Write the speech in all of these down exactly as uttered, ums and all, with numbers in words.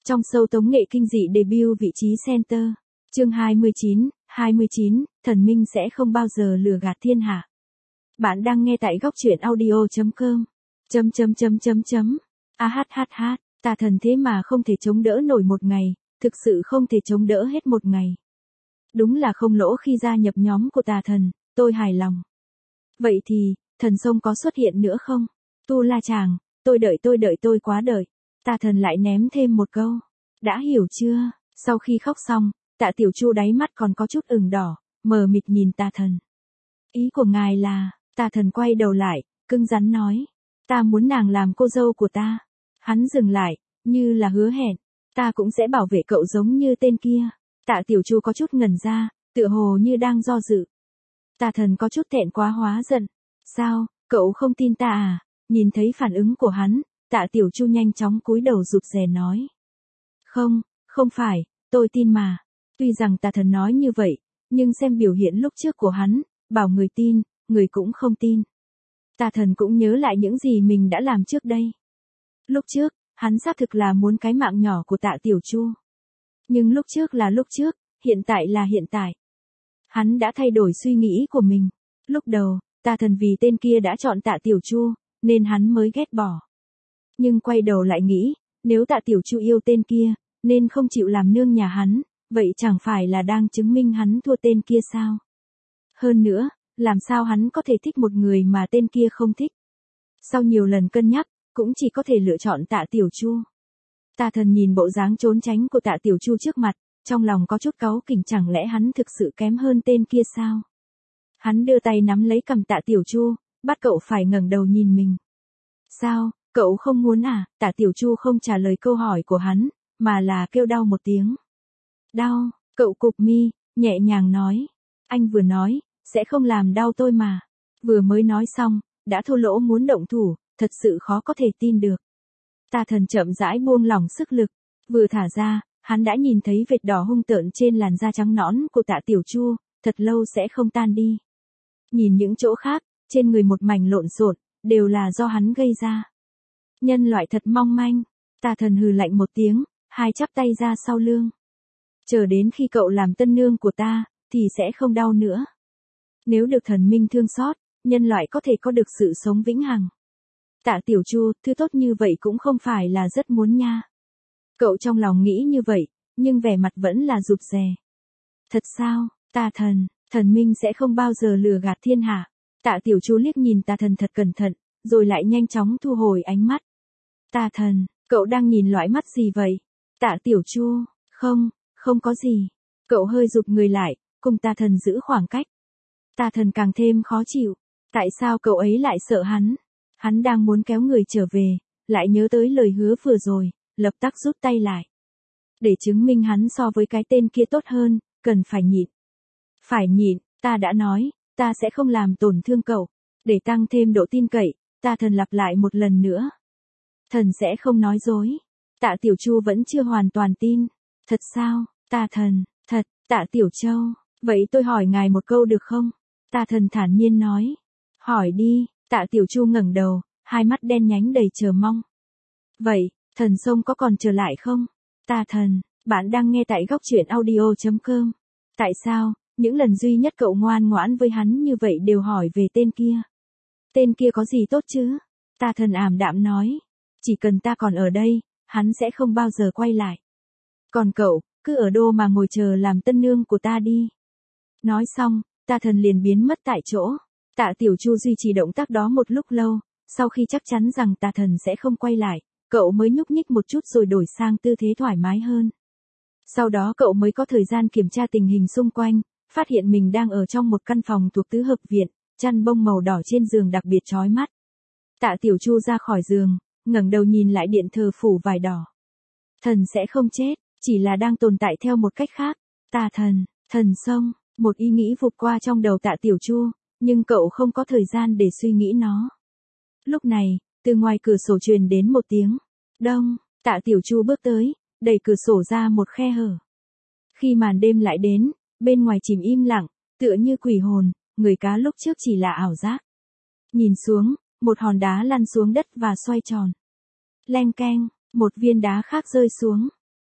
Trong show tống nghệ kinh dị debut vị trí center. Chương hai mươi chín, hai mươi chín, thần minh sẽ không bao giờ lừa gạt thiên hạ. Bạn đang nghe tại góc truyện audio chấm com. Chấm chấm chấm chấm chấm. A hát hát hát, tà thần thế mà không thể chống đỡ nổi một ngày, thực sự không thể chống đỡ hết một ngày. Đúng là không lỗ khi gia nhập nhóm của tà thần, tôi hài lòng. Vậy thì, thần sông có xuất hiện nữa không? Tu la chàng, tôi đợi tôi đợi tôi quá đợi. Tà thần lại ném thêm một câu. Đã hiểu chưa? Sau khi khóc xong, Tạ Tiểu Chu đáy mắt còn có chút ửng đỏ, mờ mịt nhìn tà thần. Ý của ngài là, tà thần quay đầu lại, cứng rắn nói. Ta muốn nàng làm cô dâu của ta. Hắn dừng lại, như là hứa hẹn. Ta cũng sẽ bảo vệ cậu giống như tên kia. Tạ Tiểu Chu có chút ngẩn ra, tựa hồ như đang do dự. Tà thần có chút thẹn quá hóa giận. Sao, cậu không tin ta à? Nhìn thấy phản ứng của hắn, Tạ Tiểu Chu nhanh chóng cúi đầu rụt rè nói. Không, không phải, tôi tin mà. Tuy rằng tà thần nói như vậy, nhưng xem biểu hiện lúc trước của hắn, bảo người tin, người cũng không tin. Tà thần cũng nhớ lại những gì mình đã làm trước đây. Lúc trước, hắn xác thực là muốn cái mạng nhỏ của Tạ Tiểu Chu. Nhưng lúc trước là lúc trước, hiện tại là hiện tại. Hắn đã thay đổi suy nghĩ của mình. Lúc đầu, tà thần vì tên kia đã chọn Tạ Tiểu Chu, nên hắn mới ghét bỏ. Nhưng quay đầu lại nghĩ, nếu Tạ Tiểu Chu yêu tên kia, nên không chịu làm nương nhà hắn, vậy chẳng phải là đang chứng minh hắn thua tên kia sao? Hơn nữa, làm sao hắn có thể thích một người mà tên kia không thích? Sau nhiều lần cân nhắc, cũng chỉ có thể lựa chọn Tạ Tiểu Chu. Tà thần nhìn bộ dáng trốn tránh của Tạ Tiểu Chu trước mặt, trong lòng có chút cáu kỉnh, chẳng lẽ hắn thực sự kém hơn tên kia sao? Hắn đưa tay nắm lấy cằm Tạ Tiểu Chu, bắt cậu phải ngẩng đầu nhìn mình. Sao, cậu không muốn à? Tạ Tiểu Chu không trả lời câu hỏi của hắn, mà là kêu đau một tiếng. Đau, cậu cụp mi, nhẹ nhàng nói. Anh vừa nói, sẽ không làm đau tôi mà. Vừa mới nói xong, đã thô lỗ muốn động thủ, thật sự khó có thể tin được. Tà thần chậm rãi buông lỏng sức lực, vừa thả ra, hắn đã nhìn thấy vệt đỏ hung tợn trên làn da trắng nõn của Tạ Tiểu Chu, thật lâu sẽ không tan đi. Nhìn những chỗ khác, trên người một mảnh lộn xộn, đều là do hắn gây ra. Nhân loại thật mong manh. Tà thần hừ lạnh một tiếng, hai chắp tay ra sau lưng. Chờ đến khi cậu làm tân nương của ta, thì sẽ không đau nữa. Nếu được thần minh thương xót, nhân loại có thể có được sự sống vĩnh hằng. Tạ Tiểu Chu, thứ tốt như vậy cũng không phải là rất muốn nha. Cậu trong lòng nghĩ như vậy, nhưng vẻ mặt vẫn là rụt rè. Thật sao, tà thần, thần minh sẽ không bao giờ lừa gạt thiên hạ. Tạ Tiểu Chu liếc nhìn tà thần thật cẩn thận, rồi lại nhanh chóng thu hồi ánh mắt. Tà thần, cậu đang nhìn loại mắt gì vậy? Tạ Tiểu Chu, không, không có gì. Cậu hơi rụt người lại, cùng tà thần giữ khoảng cách. Tà thần càng thêm khó chịu. Tại sao cậu ấy lại sợ hắn? Hắn đang muốn kéo người trở về, lại nhớ tới lời hứa vừa rồi, lập tức rút tay lại. Để chứng minh hắn so với cái tên kia tốt hơn, cần phải nhịn. Phải nhịn, ta đã nói, ta sẽ không làm tổn thương cậu. Để tăng thêm độ tin cậy, tà thần lặp lại một lần nữa. Thần sẽ không nói dối. Tạ Tiểu Chu vẫn chưa hoàn toàn tin. Thật sao, tà thần, thật, Tạ Tiểu Châu, vậy tôi hỏi ngài một câu được không? Tà thần thản nhiên nói. Hỏi đi. Tạ Tiểu Chu ngẩng đầu, hai mắt đen nhánh đầy chờ mong. Vậy, thần sông có còn trở lại không? Tà thần, bạn đang nghe tại góc truyện audio chấm com. Tại sao, những lần duy nhất cậu ngoan ngoãn với hắn như vậy đều hỏi về tên kia? Tên kia có gì tốt chứ? Tà thần ảm đạm nói. Chỉ cần ta còn ở đây, hắn sẽ không bao giờ quay lại. Còn cậu, cứ ở đô mà ngồi chờ làm tân nương của ta đi. Nói xong, tà thần liền biến mất tại chỗ. Tạ Tiểu Chu duy trì động tác đó một lúc lâu, sau khi chắc chắn rằng tà thần sẽ không quay lại, cậu mới nhúc nhích một chút rồi đổi sang tư thế thoải mái hơn. Sau đó cậu mới có thời gian kiểm tra tình hình xung quanh, phát hiện mình đang ở trong một căn phòng thuộc tứ hợp viện, chăn bông màu đỏ trên giường đặc biệt chói mắt. Tạ Tiểu Chu ra khỏi giường, ngẩng đầu nhìn lại điện thờ phủ vải đỏ. Thần sẽ không chết, chỉ là đang tồn tại theo một cách khác. Tà thần, thần sông, một ý nghĩ vụt qua trong đầu Tạ Tiểu Chu. Nhưng cậu không có thời gian để suy nghĩ nó. Lúc này, từ ngoài cửa sổ truyền đến một tiếng. Đông, Tạ Tiểu Chu bước tới, đẩy cửa sổ ra một khe hở. Khi màn đêm lại đến, bên ngoài chìm im lặng, tựa như quỷ hồn, người cá lúc trước chỉ là ảo giác. Nhìn xuống, một hòn đá lăn xuống đất và xoay tròn. Leng keng, một viên đá khác rơi xuống.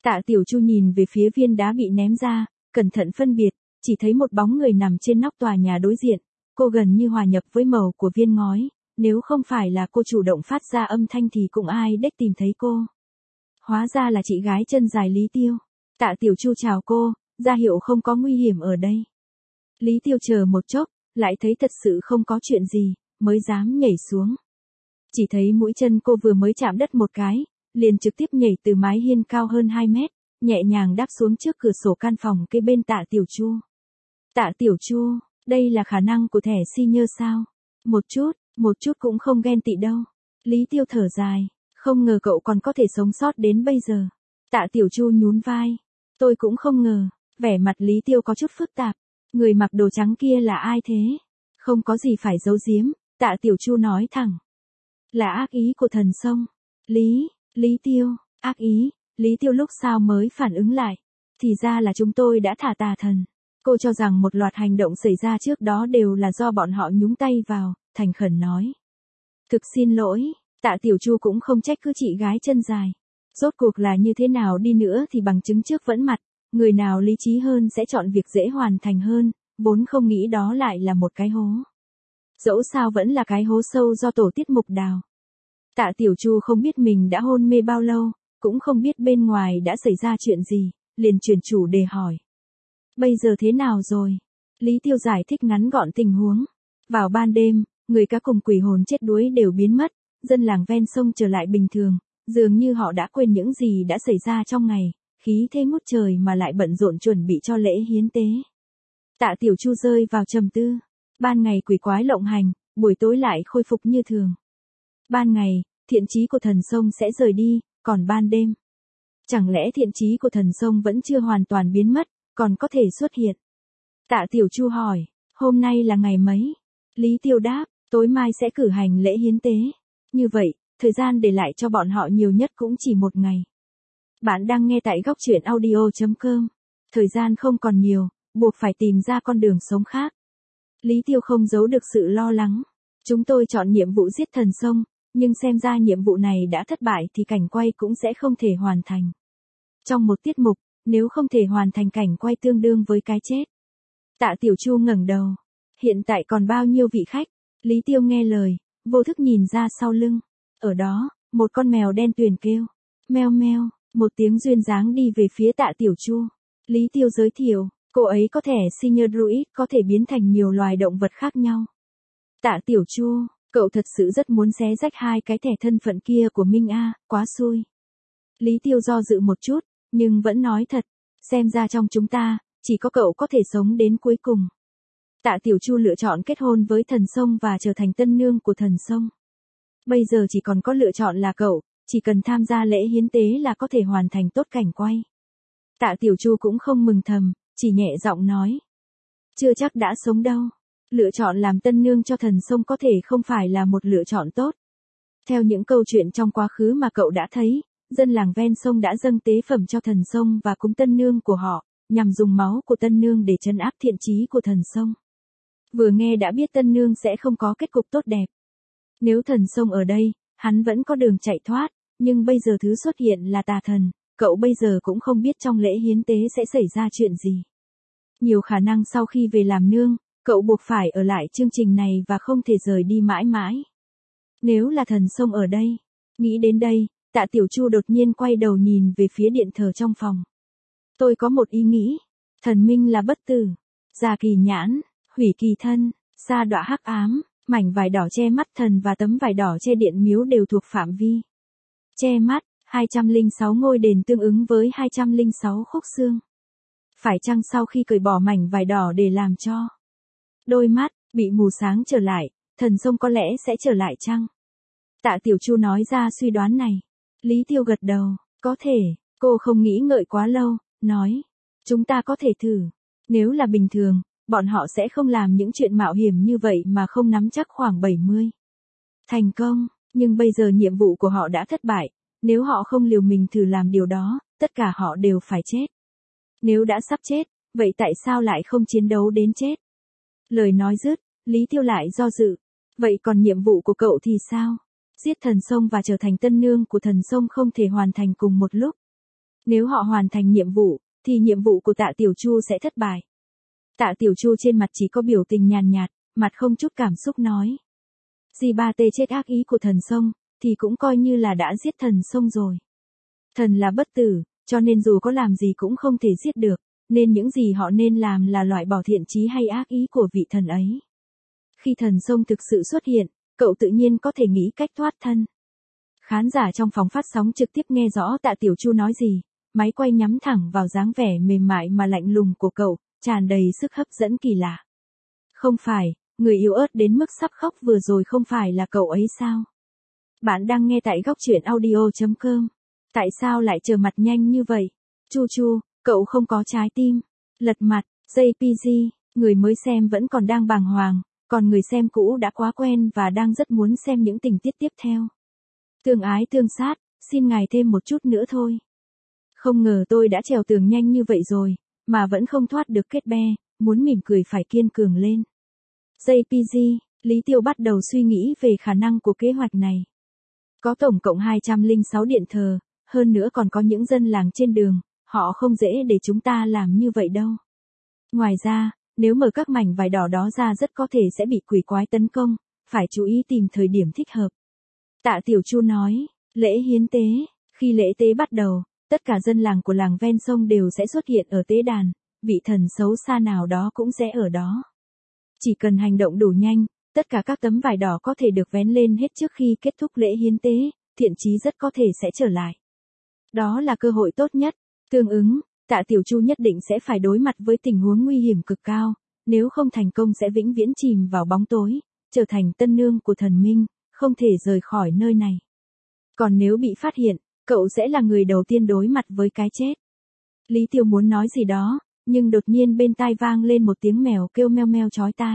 Tạ Tiểu Chu nhìn về phía viên đá bị ném ra, cẩn thận phân biệt, chỉ thấy một bóng người nằm trên nóc tòa nhà đối diện. Cô gần như hòa nhập với màu của viên ngói, nếu không phải là cô chủ động phát ra âm thanh thì cũng ai đếch tìm thấy cô. Hóa ra là chị gái chân dài Lý Tiêu. Tạ Tiểu Chu chào cô, ra hiệu không có nguy hiểm ở đây. Lý Tiêu chờ một chốc, lại thấy thật sự không có chuyện gì, mới dám nhảy xuống. Chỉ thấy mũi chân cô vừa mới chạm đất một cái, liền trực tiếp nhảy từ mái hiên cao hơn hai mét, nhẹ nhàng đáp xuống trước cửa sổ căn phòng kế bên Tạ Tiểu Chu. Tạ Tiểu Chu, đây là khả năng của thẻ senior sao? Một chút, một chút cũng không ghen tị đâu. Lý Tiêu thở dài, không ngờ cậu còn có thể sống sót đến bây giờ. Tạ Tiểu Chu nhún vai, tôi cũng không ngờ. Vẻ mặt Lý Tiêu có chút phức tạp, người mặc đồ trắng kia là ai thế? Không có gì phải giấu giếm, Tạ Tiểu Chu nói thẳng. Là ác ý của thần sông. Lý, Lý Tiêu, ác ý, Lý Tiêu lúc sau mới phản ứng lại. Thì ra là chúng tôi đã thả tà thần. Cô cho rằng một loạt hành động xảy ra trước đó đều là do bọn họ nhúng tay vào, thành khẩn nói. Thực xin lỗi, Tạ Tiểu Chu cũng không trách cứ chị gái chân dài. Rốt cuộc là như thế nào đi nữa thì bằng chứng trước vẫn mặt, người nào lý trí hơn sẽ chọn việc dễ hoàn thành hơn, vốn không nghĩ đó lại là một cái hố. Dẫu sao vẫn là cái hố sâu do tổ tiết mục đào. Tạ Tiểu Chu không biết mình đã hôn mê bao lâu, cũng không biết bên ngoài đã xảy ra chuyện gì, liền chuyển chủ đề hỏi. Bây giờ thế nào rồi? Lý Tiêu giải thích ngắn gọn tình huống. Vào ban đêm, người cá cùng quỷ hồn chết đuối đều biến mất, dân làng ven sông trở lại bình thường, dường như họ đã quên những gì đã xảy ra trong ngày, khí thế ngút trời mà lại bận rộn chuẩn bị cho lễ hiến tế. Tạ Tiểu Chu rơi vào trầm tư. Ban ngày quỷ quái lộng hành, buổi tối lại khôi phục như thường. Ban ngày, thiện chí của thần sông sẽ rời đi, còn ban đêm. Chẳng lẽ thiện chí của thần sông vẫn chưa hoàn toàn biến mất, còn có thể xuất hiện? Tạ Tiểu Chu hỏi, hôm nay là ngày mấy? Lý Tiêu đáp, tối mai sẽ cử hành lễ hiến tế. Như vậy, thời gian để lại cho bọn họ nhiều nhất cũng chỉ một ngày. Bạn đang nghe tại góc truyện audio chấm com. Thời gian không còn nhiều, buộc phải tìm ra con đường sống khác. Lý Tiêu không giấu được sự lo lắng. Chúng tôi chọn nhiệm vụ giết thần sông, nhưng xem ra nhiệm vụ này đã thất bại thì cảnh quay cũng sẽ không thể hoàn thành. Trong một tiết mục, nếu không thể hoàn thành cảnh quay tương đương với cái chết. Tạ Tiểu Chu ngẩng đầu. Hiện tại còn bao nhiêu vị khách? Lý Tiêu nghe lời, vô thức nhìn ra sau lưng. Ở đó, một con mèo đen tuyền kêu. Meo meo, một tiếng duyên dáng đi về phía Tạ Tiểu Chu. Lý Tiêu giới thiệu, cô ấy có thẻ senior druid có thể biến thành nhiều loài động vật khác nhau. Tạ Tiểu Chu, cậu thật sự rất muốn xé rách hai cái thẻ thân phận kia của Minh A, quá xui. Lý Tiêu do dự một chút, nhưng vẫn nói thật, xem ra trong chúng ta, chỉ có cậu có thể sống đến cuối cùng. Tạ Tiểu Chu lựa chọn kết hôn với thần sông và trở thành tân nương của thần sông. Bây giờ chỉ còn có lựa chọn là cậu, chỉ cần tham gia lễ hiến tế là có thể hoàn thành tốt cảnh quay. Tạ Tiểu Chu cũng không mừng thầm, chỉ nhẹ giọng nói. Chưa chắc đã sống đâu. Lựa chọn làm tân nương cho thần sông có thể không phải là một lựa chọn tốt. Theo những câu chuyện trong quá khứ mà cậu đã thấy, dân làng ven sông đã dâng tế phẩm cho thần sông và cúng tân nương của họ, nhằm dùng máu của tân nương để trấn áp thiện chí của thần sông. Vừa nghe đã biết tân nương sẽ không có kết cục tốt đẹp. Nếu thần sông ở đây, hắn vẫn có đường chạy thoát, nhưng bây giờ thứ xuất hiện là tà thần, cậu bây giờ cũng không biết trong lễ hiến tế sẽ xảy ra chuyện gì. Nhiều khả năng sau khi về làm nương, cậu buộc phải ở lại chương trình này và không thể rời đi mãi mãi. Nếu là thần sông ở đây, nghĩ đến đây, Tạ Tiểu Chu đột nhiên quay đầu nhìn về phía điện thờ trong phòng. Tôi có một ý nghĩ, thần minh là bất tử, già kỳ nhãn, hủy kỳ thân, sa đọa hắc ám, mảnh vải đỏ che mắt thần và tấm vải đỏ che điện miếu đều thuộc phạm vi. Che mắt, hai trăm lẻ sáu ngôi đền tương ứng với hai trăm lẻ sáu khúc xương. Phải chăng sau khi cởi bỏ mảnh vải đỏ để làm cho đôi mắt bị mù sáng trở lại, thần sông có lẽ sẽ trở lại chăng? Tạ Tiểu Chu nói ra suy đoán này. Lý Tiêu gật đầu, có thể, cô không nghĩ ngợi quá lâu, nói, chúng ta có thể thử. Nếu là bình thường, bọn họ sẽ không làm những chuyện mạo hiểm như vậy mà không nắm chắc khoảng bảy mươi. Thành công, nhưng bây giờ nhiệm vụ của họ đã thất bại, nếu họ không liều mình thử làm điều đó, tất cả họ đều phải chết. Nếu đã sắp chết, vậy tại sao lại không chiến đấu đến chết? Lời nói dứt, Lý Tiêu lại do dự. Vậy còn nhiệm vụ của cậu thì sao? Giết thần sông và trở thành tân nương của thần sông không thể hoàn thành cùng một lúc. Nếu họ hoàn thành nhiệm vụ, thì nhiệm vụ của Tạ Tiểu Chu sẽ thất bại. Tạ Tiểu Chu trên mặt chỉ có biểu tình nhàn nhạt, mặt không chút cảm xúc nói. Dì ba tê chết ác ý của thần sông, thì cũng coi như là đã giết thần sông rồi. Thần là bất tử, cho nên dù có làm gì cũng không thể giết được, nên những gì họ nên làm là loại bỏ thiện chí hay ác ý của vị thần ấy. Khi thần sông thực sự xuất hiện, cậu tự nhiên có thể nghĩ cách thoát thân. Khán giả trong phòng phát sóng trực tiếp nghe rõ Tạ Tiểu Chu nói gì, máy quay nhắm thẳng vào dáng vẻ mềm mại mà lạnh lùng của cậu, tràn đầy sức hấp dẫn kỳ lạ. Không phải, người yếu ớt đến mức sắp khóc vừa rồi không phải là cậu ấy sao? Bạn đang nghe tại góc truyện audio chấm com. Tại sao lại trở mặt nhanh như vậy? Chu Chu, cậu không có trái tim. Lật mặt, jê pê giê, người mới xem vẫn còn đang bàng hoàng, còn người xem cũ đã quá quen và đang rất muốn xem những tình tiết tiếp theo. Tương ái tương sát, xin ngài thêm một chút nữa thôi. Không ngờ tôi đã trèo tường nhanh như vậy rồi, mà vẫn không thoát được kết be, muốn mỉm cười phải kiên cường lên. jê pê giê, Lý Tiêu bắt đầu suy nghĩ về khả năng của kế hoạch này. Có tổng cộng hai trăm lẻ sáu điện thờ, hơn nữa còn có những dân làng trên đường, họ không dễ để chúng ta làm như vậy đâu. Ngoài ra, nếu mở các mảnh vải đỏ đó ra rất có thể sẽ bị quỷ quái tấn công, phải chú ý tìm thời điểm thích hợp. Tạ Tiểu Chu nói, lễ hiến tế, khi lễ tế bắt đầu, tất cả dân làng của làng ven sông đều sẽ xuất hiện ở tế đàn, vị thần xấu xa nào đó cũng sẽ ở đó. Chỉ cần hành động đủ nhanh, tất cả các tấm vải đỏ có thể được vén lên hết trước khi kết thúc lễ hiến tế, thiện chí rất có thể sẽ trở lại. Đó là cơ hội tốt nhất. Tương ứng, Tạ Tiểu Chu nhất định sẽ phải đối mặt với tình huống nguy hiểm cực cao, nếu không thành công sẽ vĩnh viễn chìm vào bóng tối, trở thành tân nương của thần minh, không thể rời khỏi nơi này. Còn nếu bị phát hiện, cậu sẽ là người đầu tiên đối mặt với cái chết. Lý Tiêu muốn nói gì đó, nhưng đột nhiên bên tai vang lên một tiếng mèo kêu meo meo chói tai.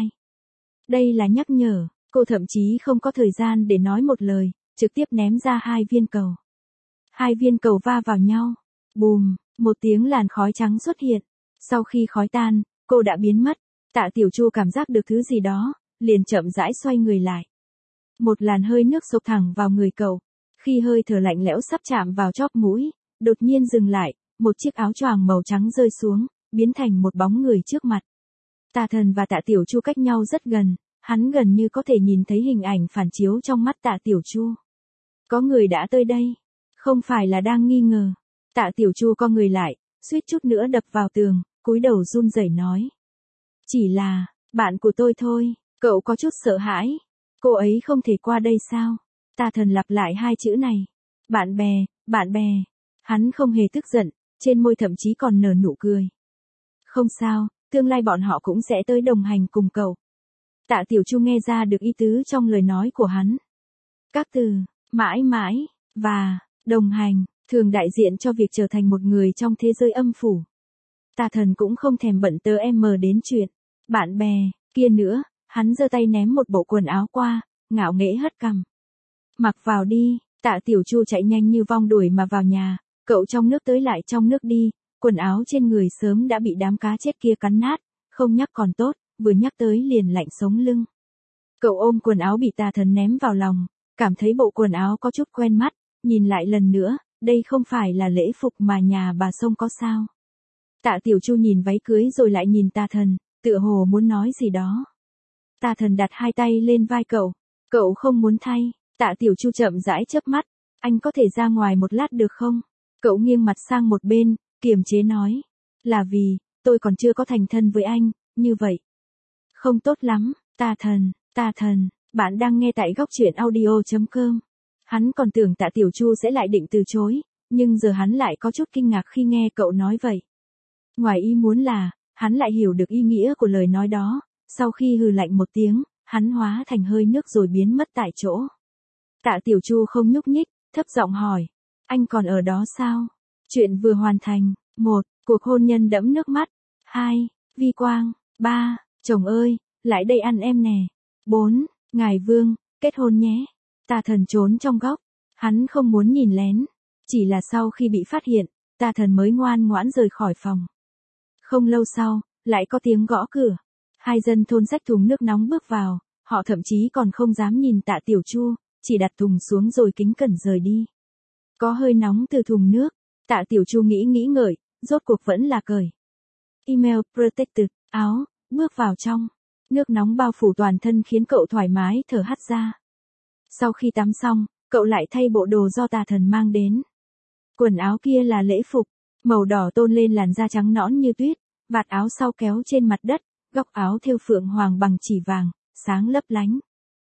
Đây là nhắc nhở, cô thậm chí không có thời gian để nói một lời, trực tiếp ném ra hai viên cầu. Hai viên cầu va vào nhau. Bùm, một tiếng làn khói trắng xuất hiện. Sau khi khói tan, cô đã biến mất. Tạ Tiểu Chu cảm giác được thứ gì đó, liền chậm rãi xoay người lại. Một làn hơi nước xộc thẳng vào người cậu. Khi hơi thở lạnh lẽo sắp chạm vào chóp mũi, đột nhiên dừng lại, một chiếc áo choàng màu trắng rơi xuống, biến thành một bóng người trước mặt. Tà Thần và Tạ Tiểu Chu cách nhau rất gần, hắn gần như có thể nhìn thấy hình ảnh phản chiếu trong mắt Tạ Tiểu Chu. Có người đã tới đây, không phải là đang nghi ngờ. Tạ Tiểu Chu co người lại, suýt chút nữa đập vào tường, cúi đầu run rẩy nói. Chỉ là, bạn của tôi thôi, cậu có chút sợ hãi. Cô ấy không thể qua đây sao? Tà Thần lặp lại hai chữ này. Bạn bè, bạn bè. Hắn không hề tức giận, trên môi thậm chí còn nở nụ cười. Không sao, tương lai bọn họ cũng sẽ tới đồng hành cùng cậu. Tạ Tiểu Chu nghe ra được ý tứ trong lời nói của hắn. Các từ, mãi mãi, và, đồng hành, thường đại diện cho việc trở thành một người trong thế giới âm phủ. Tà Thần cũng không thèm bận tơ em đến chuyện. Bạn bè, kia nữa, hắn giơ tay ném một bộ quần áo qua, ngạo nghễ hất cằm. Mặc vào đi, Tạ Tiểu Chu chạy nhanh như vong đuổi mà vào nhà, cậu trong nước tới lại trong nước đi, quần áo trên người sớm đã bị đám cá chết kia cắn nát, không nhắc còn tốt, vừa nhắc tới liền lạnh sống lưng. Cậu ôm quần áo bị Tà Thần ném vào lòng, cảm thấy bộ quần áo có chút quen mắt, nhìn lại lần nữa, đây không phải là lễ phục mà nhà bà Sông có sao. Tạ Tiểu Chu nhìn váy cưới rồi lại nhìn Tà Thần, tựa hồ muốn nói gì đó. Tà Thần đặt hai tay lên vai cậu, cậu không muốn thay. Tạ Tiểu Chu chậm rãi chớp mắt, anh có thể ra ngoài một lát được không? Cậu nghiêng mặt sang một bên, kiềm chế nói, là vì, tôi còn chưa có thành thân với anh, như vậy. Không tốt lắm, Tà Thần, Tà Thần, bạn đang nghe tại góc truyện audio chấm com. Hắn còn tưởng Tạ Tiểu Chu sẽ lại định từ chối, nhưng giờ hắn lại có chút kinh ngạc khi nghe cậu nói vậy. Ngoài ý muốn là, hắn lại hiểu được ý nghĩa của lời nói đó, sau khi hừ lạnh một tiếng, hắn hóa thành hơi nước rồi biến mất tại chỗ. Tạ Tiểu Chu không nhúc nhích, thấp giọng hỏi, anh còn ở đó sao? Chuyện vừa hoàn thành. Một, cuộc hôn nhân đẫm nước mắt. Hai, vi quang. Ba, chồng ơi, lại đây ăn em nè. Bốn, ngài Vương, kết hôn nhé. Tà Thần trốn trong góc, hắn không muốn nhìn lén. Chỉ là sau khi bị phát hiện, Tà Thần mới ngoan ngoãn rời khỏi phòng. Không lâu sau, lại có tiếng gõ cửa. Hai dân thôn xách thùng nước nóng bước vào, họ thậm chí còn không dám nhìn Tạ Tiểu Chu, chỉ đặt thùng xuống rồi kính cẩn rời đi. Có hơi nóng từ thùng nước, Tạ Tiểu Chu nghĩ nghĩ ngợi, rốt cuộc vẫn là cởi. Email protected, áo, bước vào trong. Nước nóng bao phủ toàn thân khiến cậu thoải mái thở hắt ra. Sau khi tắm xong, cậu lại thay bộ đồ do tà thần mang đến. Quần áo kia là lễ phục, màu đỏ tôn lên làn da trắng nõn như tuyết, vạt áo sau kéo trên mặt đất, góc áo thêu phượng hoàng bằng chỉ vàng, sáng lấp lánh.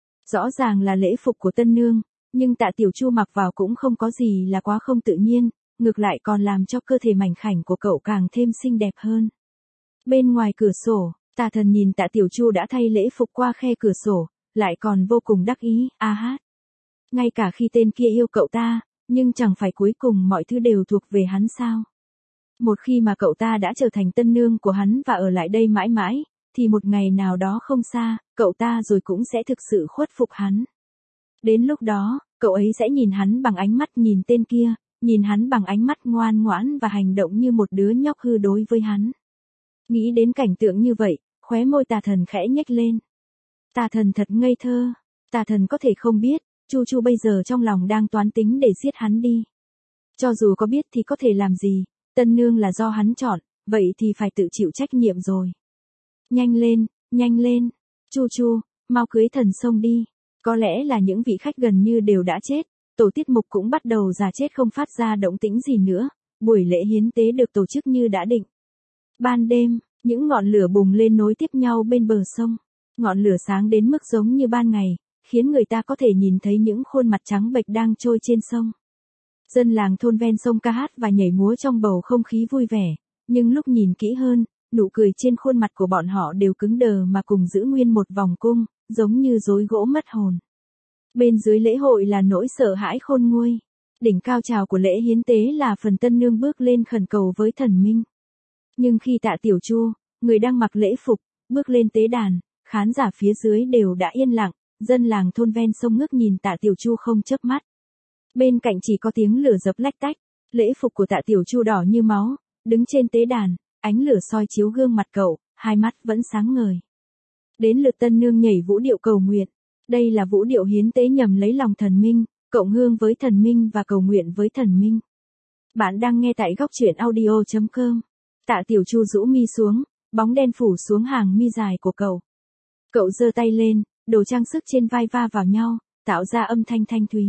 Rõ ràng là lễ phục của tân nương, nhưng Tạ Tiểu Chu mặc vào cũng không có gì là quá không tự nhiên, ngược lại còn làm cho cơ thể mảnh khảnh của cậu càng thêm xinh đẹp hơn. Bên ngoài cửa sổ, tà thần nhìn Tạ Tiểu Chu đã thay lễ phục qua khe cửa sổ, lại còn vô cùng đắc ý, a hát. Ngay cả khi tên kia yêu cậu ta, nhưng chẳng phải cuối cùng mọi thứ đều thuộc về hắn sao? Một khi mà cậu ta đã trở thành tân nương của hắn và ở lại đây mãi mãi, thì một ngày nào đó không xa, cậu ta rồi cũng sẽ thực sự khuất phục hắn. Đến lúc đó, cậu ấy sẽ nhìn hắn bằng ánh mắt nhìn tên kia, nhìn hắn bằng ánh mắt ngoan ngoãn và hành động như một đứa nhóc hư đối với hắn. Nghĩ đến cảnh tượng như vậy, khóe môi tà thần khẽ nhếch lên. Tà thần thật ngây thơ, tà thần có thể không biết, Chu Chu bây giờ trong lòng đang toán tính để giết hắn đi. Cho dù có biết thì có thể làm gì, tân nương là do hắn chọn, vậy thì phải tự chịu trách nhiệm rồi. Nhanh lên, nhanh lên, Chu Chu, mau cưới thần sông đi. Có lẽ là những vị khách gần như đều đã chết, tổ tiết mục cũng bắt đầu già chết không phát ra động tĩnh gì nữa, buổi lễ hiến tế được tổ chức như đã định. Ban đêm, những ngọn lửa bùng lên nối tiếp nhau bên bờ sông, ngọn lửa sáng đến mức giống như ban ngày, khiến người ta có thể nhìn thấy những khuôn mặt trắng bệch đang trôi trên sông. Dân làng thôn ven sông ca hát và nhảy múa trong bầu không khí vui vẻ, nhưng lúc nhìn kỹ hơn, nụ cười trên khuôn mặt của bọn họ đều cứng đờ mà cùng giữ nguyên một vòng cung, giống như rối gỗ mất hồn. Bên dưới lễ hội là nỗi sợ hãi khôn nguôi. Đỉnh cao trào của lễ hiến tế là phần tân nương bước lên khẩn cầu với thần minh. Nhưng khi Tạ Tiểu Chu, người đang mặc lễ phục, bước lên tế đàn, khán giả phía dưới đều đã yên lặng, dân làng thôn ven sông ngước nhìn Tạ Tiểu Chu không chớp mắt. Bên cạnh chỉ có tiếng lửa dập lách tách, lễ phục của Tạ Tiểu Chu đỏ như máu, đứng trên tế đàn, ánh lửa soi chiếu gương mặt cậu, hai mắt vẫn sáng ngời. Đến lượt tân nương nhảy vũ điệu cầu nguyện. Đây là vũ điệu hiến tế nhằm lấy lòng thần minh, cộng hương với thần minh và cầu nguyện với thần minh. Bạn đang nghe tại góc truyện audio chấm com. Tạ Tiểu Chu rũ mi xuống, bóng đen phủ xuống hàng mi dài của cậu. Cậu giơ tay lên, đồ trang sức trên vai va vào nhau, tạo ra âm thanh thanh thúy.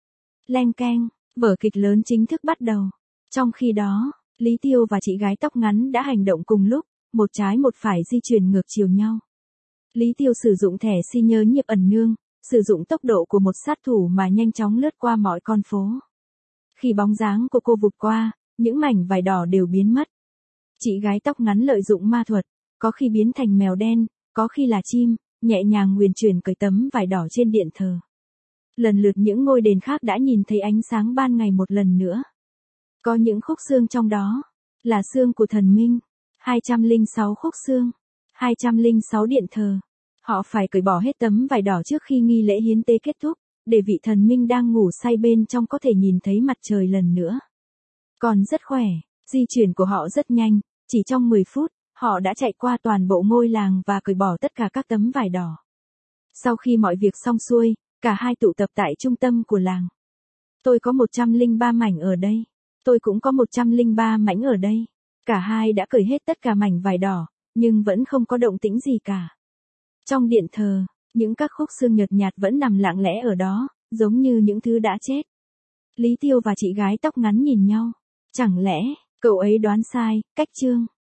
Leng keng, vở kịch lớn chính thức bắt đầu. Trong khi đó, Lý Tiêu và chị gái tóc ngắn đã hành động cùng lúc, một trái một phải di chuyển ngược chiều nhau. Lý Tiêu sử dụng thẻ si nhớ nhịp ẩn nương, sử dụng tốc độ của một sát thủ mà nhanh chóng lướt qua mọi con phố. Khi bóng dáng của cô vụt qua, những mảnh vải đỏ đều biến mất. Chị gái tóc ngắn lợi dụng ma thuật, có khi biến thành mèo đen, có khi là chim, nhẹ nhàng nguyền chuyển cởi tấm vải đỏ trên điện thờ. Lần lượt những ngôi đền khác đã nhìn thấy ánh sáng ban ngày một lần nữa. Có những khúc xương trong đó, là xương của thần minh, hai trăm lẻ sáu khúc xương, hai trăm lẻ sáu điện thờ. Họ phải cởi bỏ hết tấm vải đỏ trước khi nghi lễ hiến tế kết thúc, để vị thần minh đang ngủ say bên trong có thể nhìn thấy mặt trời lần nữa. Còn rất khỏe, di chuyển của họ rất nhanh, chỉ trong mười phút, họ đã chạy qua toàn bộ ngôi làng và cởi bỏ tất cả các tấm vải đỏ. Sau khi mọi việc xong xuôi, cả hai tụ tập tại trung tâm của làng. Tôi có một trăm lẻ ba mảnh ở đây. Tôi cũng có một trăm lẻ ba mảnh ở đây. Cả hai đã cởi hết tất cả mảnh vải đỏ, nhưng vẫn không có động tĩnh gì cả. Trong điện thờ, những các khúc xương nhợt nhạt vẫn nằm lặng lẽ ở đó, giống như những thứ đã chết. Lý Tiêu và chị gái tóc ngắn nhìn nhau. Chẳng lẽ, cậu ấy đoán sai, cách chương.